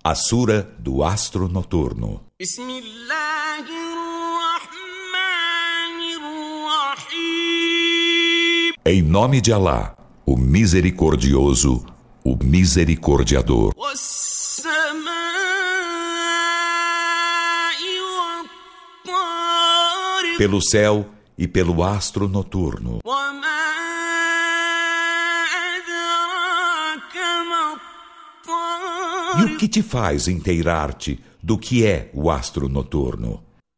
A Sura do Astro Noturno. Em nome de Alá, o Misericordioso, o Misericordiador. Pelo céu e pelo astro noturno. E o que te faz inteirar-te do que é o astro noturno?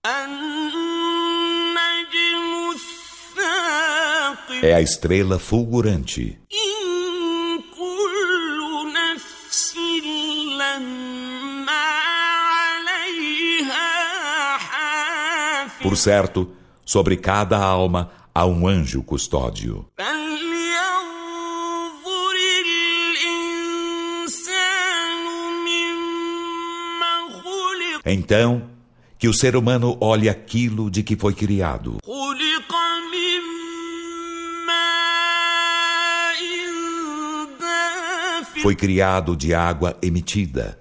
É a estrela fulgurante. Por certo, sobre cada alma há um anjo custódio. Então, que o ser humano olhe aquilo de que foi criado. Foi criado de água emitida,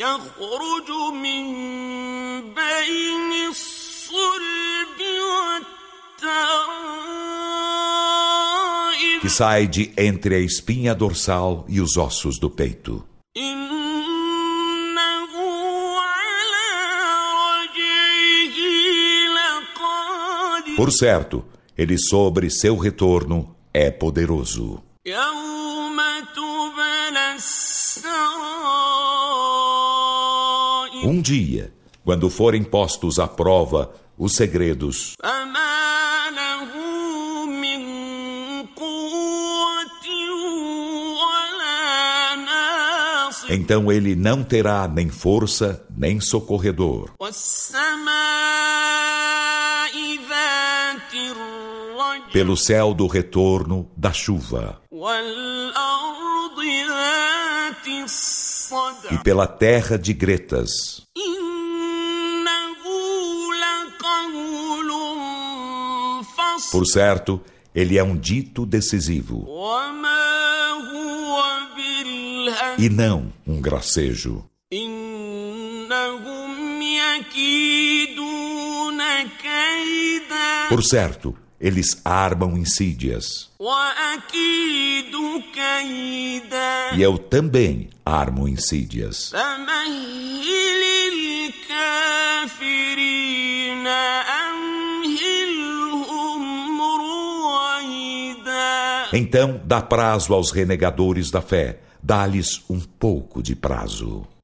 que sai de entre a espinha dorsal e os ossos do peito. Por certo, ele sobre seu retorno é poderoso. Um dia, quando forem postos à prova os segredos, então ele não terá nem força, nem socorredor. Pelo céu do retorno da chuva e pela terra de gretas. Por certo, ele é um dito decisivo e não um gracejo. Por certo, eles armam insídias. E eu também armo insídias. Então dá prazo aos renegadores da fé. Dá-lhes um pouco de prazo.